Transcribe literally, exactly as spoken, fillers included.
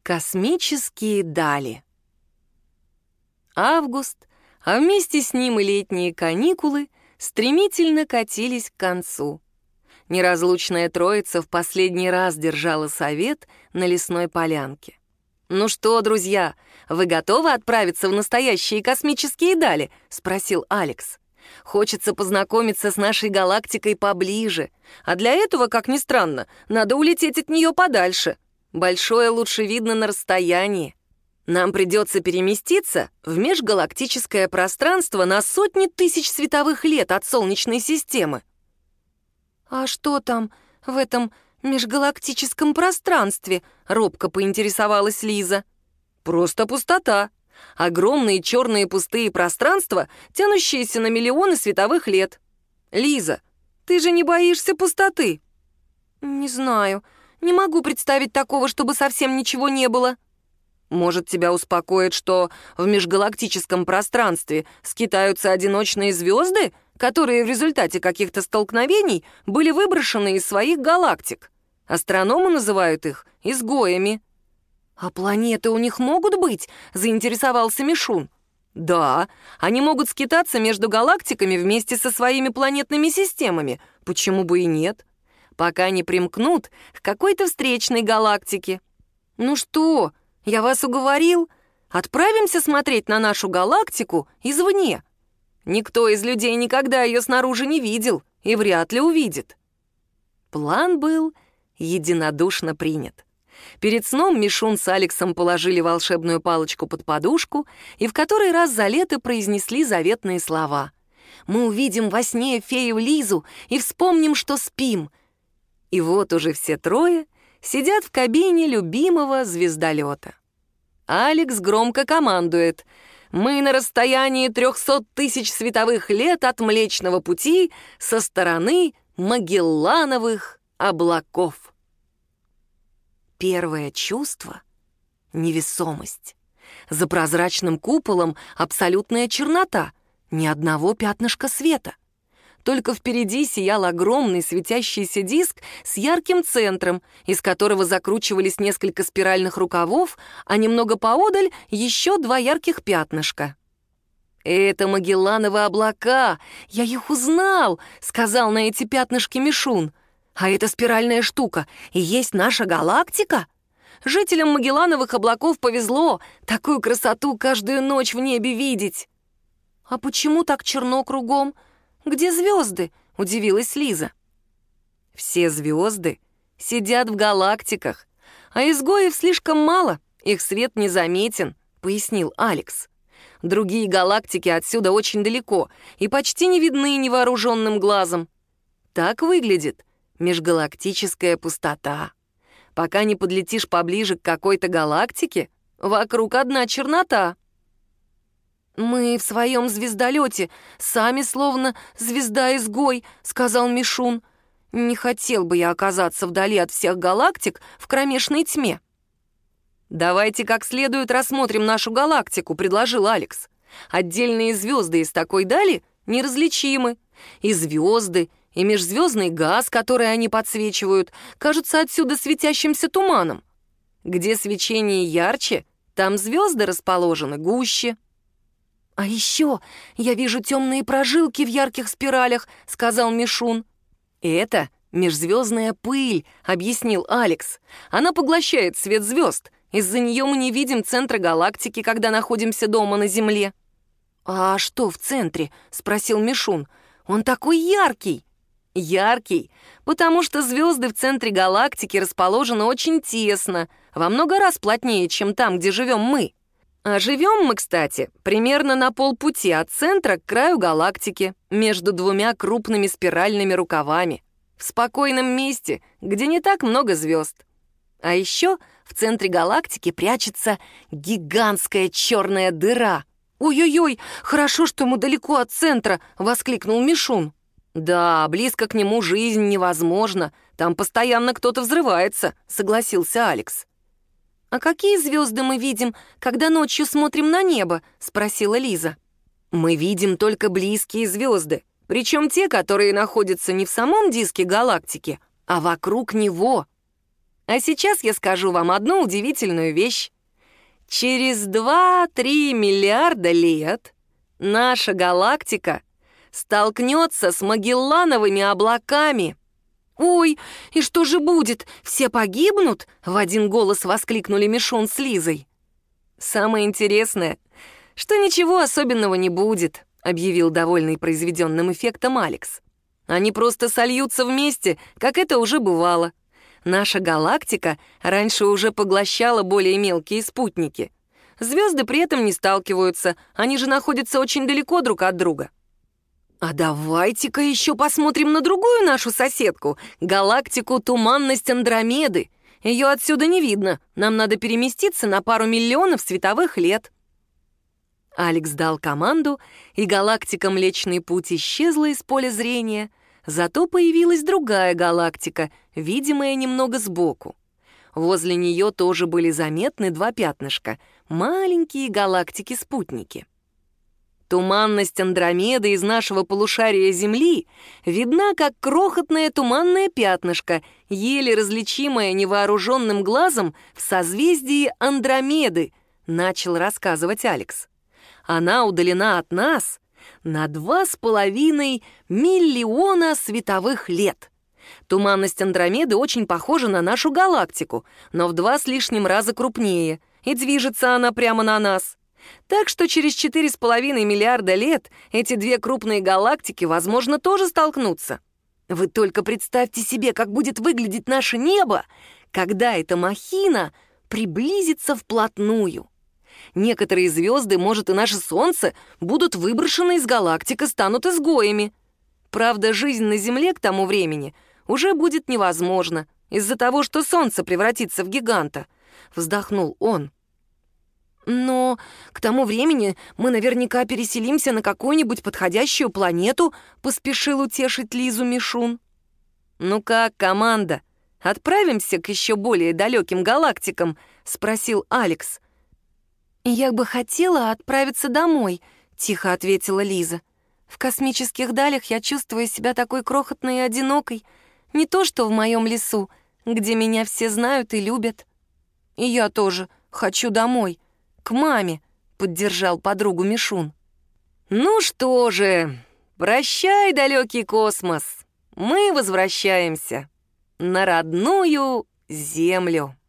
Космические дали. Август, а вместе с ним и летние каникулы стремительно катились к концу. Неразлучная троица в последний раз держала совет на лесной полянке. «Ну что, друзья, вы готовы отправиться в настоящие космические дали?» — спросил Алекс. «Хочется познакомиться с нашей галактикой поближе, а для этого, как ни странно, надо улететь от нее подальше. Большое лучше видно на расстоянии. Нам придется переместиться в межгалактическое пространство на сотни тысяч световых лет от Солнечной системы». «А что там в этом межгалактическом пространстве?» — робко поинтересовалась Лиза. «Просто пустота. Огромные черные пустые пространства, тянущиеся на миллионы световых лет. Лиза, ты же не боишься пустоты?» «Не знаю. Не могу представить такого, чтобы совсем ничего не было». «Может, тебя успокоит, что в межгалактическом пространстве скитаются одиночные звезды, которые в результате каких-то столкновений были выброшены из своих галактик? Астрономы называют их изгоями». «А планеты у них могут быть?» — заинтересовался Мишун. «Да, они могут скитаться между галактиками вместе со своими планетными системами. Почему бы и нет? Пока не примкнут к какой-то встречной галактике. Ну что, я вас уговорил? Отправимся смотреть на нашу галактику извне. Никто из людей никогда ее снаружи не видел и вряд ли увидит». План был единодушно принят. Перед сном Мишун с Алексом положили волшебную палочку под подушку и в который раз за лето произнесли заветные слова. «Мы увидим во сне фею Лизу и вспомним, что спим». И вот уже все трое сидят в кабине любимого звездолета. Алекс громко командует: «Мы на расстоянии трехсот тысяч световых лет от Млечного Пути со стороны Магеллановых облаков». Первое чувство — невесомость. За прозрачным куполом абсолютная чернота, ни одного пятнышка света. Только впереди сиял огромный светящийся диск с ярким центром, из которого закручивались несколько спиральных рукавов, а немного поодаль еще два ярких пятнышка. «Это Магеллановы облака! Я их узнал!» — сказал на эти пятнышки Мишун. «А эта спиральная штука и есть наша галактика? Жителям Магеллановых облаков повезло такую красоту каждую ночь в небе видеть». «А почему так черно кругом? Где звезды?» — удивилась Лиза. «Все звезды сидят в галактиках, а изгоев слишком мало, их свет незаметен», — пояснил Алекс. «Другие галактики отсюда очень далеко и почти не видны невооруженным глазом. Так выглядит межгалактическая пустота. Пока не подлетишь поближе к какой-то галактике, вокруг одна чернота». «Мы в своем звездолете сами словно звезда-изгой», — сказал Мишун. «Не хотел бы я оказаться вдали от всех галактик в кромешной тьме». «Давайте как следует рассмотрим нашу галактику», — предложил Алекс. «Отдельные звезды из такой дали неразличимы. И звезды, и межзвездный газ, который они подсвечивают, кажутся отсюда светящимся туманом. Где свечение ярче, там звезды расположены гуще». «А еще я вижу темные прожилки в ярких спиралях», — сказал Мишун. «Это межзвездная пыль», — объяснил Алекс. «Она поглощает свет звезд. Из-за нее мы не видим центра галактики, когда находимся дома на Земле». «А что в центре?» — спросил Мишун. «Он такой яркий». «Яркий, потому что звезды в центре галактики расположены очень тесно, во много раз плотнее, чем там, где живем мы. А живем мы, кстати, примерно на полпути от центра к краю галактики, между двумя крупными спиральными рукавами, в спокойном месте, где не так много звезд. А еще в центре галактики прячется гигантская черная дыра». «Ой-ой-ой, хорошо, что мы далеко от центра», — воскликнул Мишун. «Да, близко к нему жизнь невозможна, там постоянно кто-то взрывается», — согласился Алекс. «А какие звезды мы видим, когда ночью смотрим на небо?» — спросила Лиза. «Мы видим только близкие звезды, причем те, которые находятся не в самом диске галактики, а вокруг него». А сейчас я скажу вам одну удивительную вещь. Через два-три миллиарда лет наша галактика столкнется с Магеллановыми облаками. «Ой, и что же будет? Все погибнут?» — в один голос воскликнули Мишун с Лизой. «Самое интересное, что ничего особенного не будет», — объявил довольный произведенным эффектом Алекс. «Они просто сольются вместе, как это уже бывало. Наша галактика раньше уже поглощала более мелкие спутники. Звезды при этом не сталкиваются, они же находятся очень далеко друг от друга». «А давайте-ка еще посмотрим на другую нашу соседку, галактику Туманность Андромеды. Ее отсюда не видно, нам надо переместиться на пару миллионов световых лет». Алекс дал команду, и галактика Млечный Путь исчезла из поля зрения, зато появилась другая галактика, видимая немного сбоку. Возле нее тоже были заметны два пятнышка — маленькие галактики-спутники. Туманность Андромеды из нашего полушария Земли видна как крохотное туманное пятнышко, еле различимое невооруженным глазом в созвездии Андромеды, начал рассказывать Алекс. Она удалена от нас на два с половиной миллиона световых лет. Туманность Андромеды очень похожа на нашу галактику, но в два с лишним раза крупнее, и движется она прямо на нас. Так что через четыре с половиной миллиарда лет эти две крупные галактики, возможно, тоже столкнутся. Вы только представьте себе, как будет выглядеть наше небо, когда эта махина приблизится вплотную. Некоторые звезды, может, и наше Солнце, будут выброшены из галактик и станут изгоями. Правда, жизнь на Земле к тому времени уже будет невозможна из-за того, что Солнце превратится в гиганта, вздохнул он. «Но к тому времени мы наверняка переселимся на какую-нибудь подходящую планету», — поспешил утешить Лизу Мишун. «Ну как, команда, отправимся к еще более далеким галактикам?» — спросил Алекс. «Я бы хотела отправиться домой», — тихо ответила Лиза. «В космических далях я чувствую себя такой крохотной и одинокой. Не то что в моем лесу, где меня все знают и любят». «И я тоже хочу домой, к маме», — поддержал подругу Мишун. «Ну что же, прощай, далекий космос. Мы возвращаемся на родную Землю».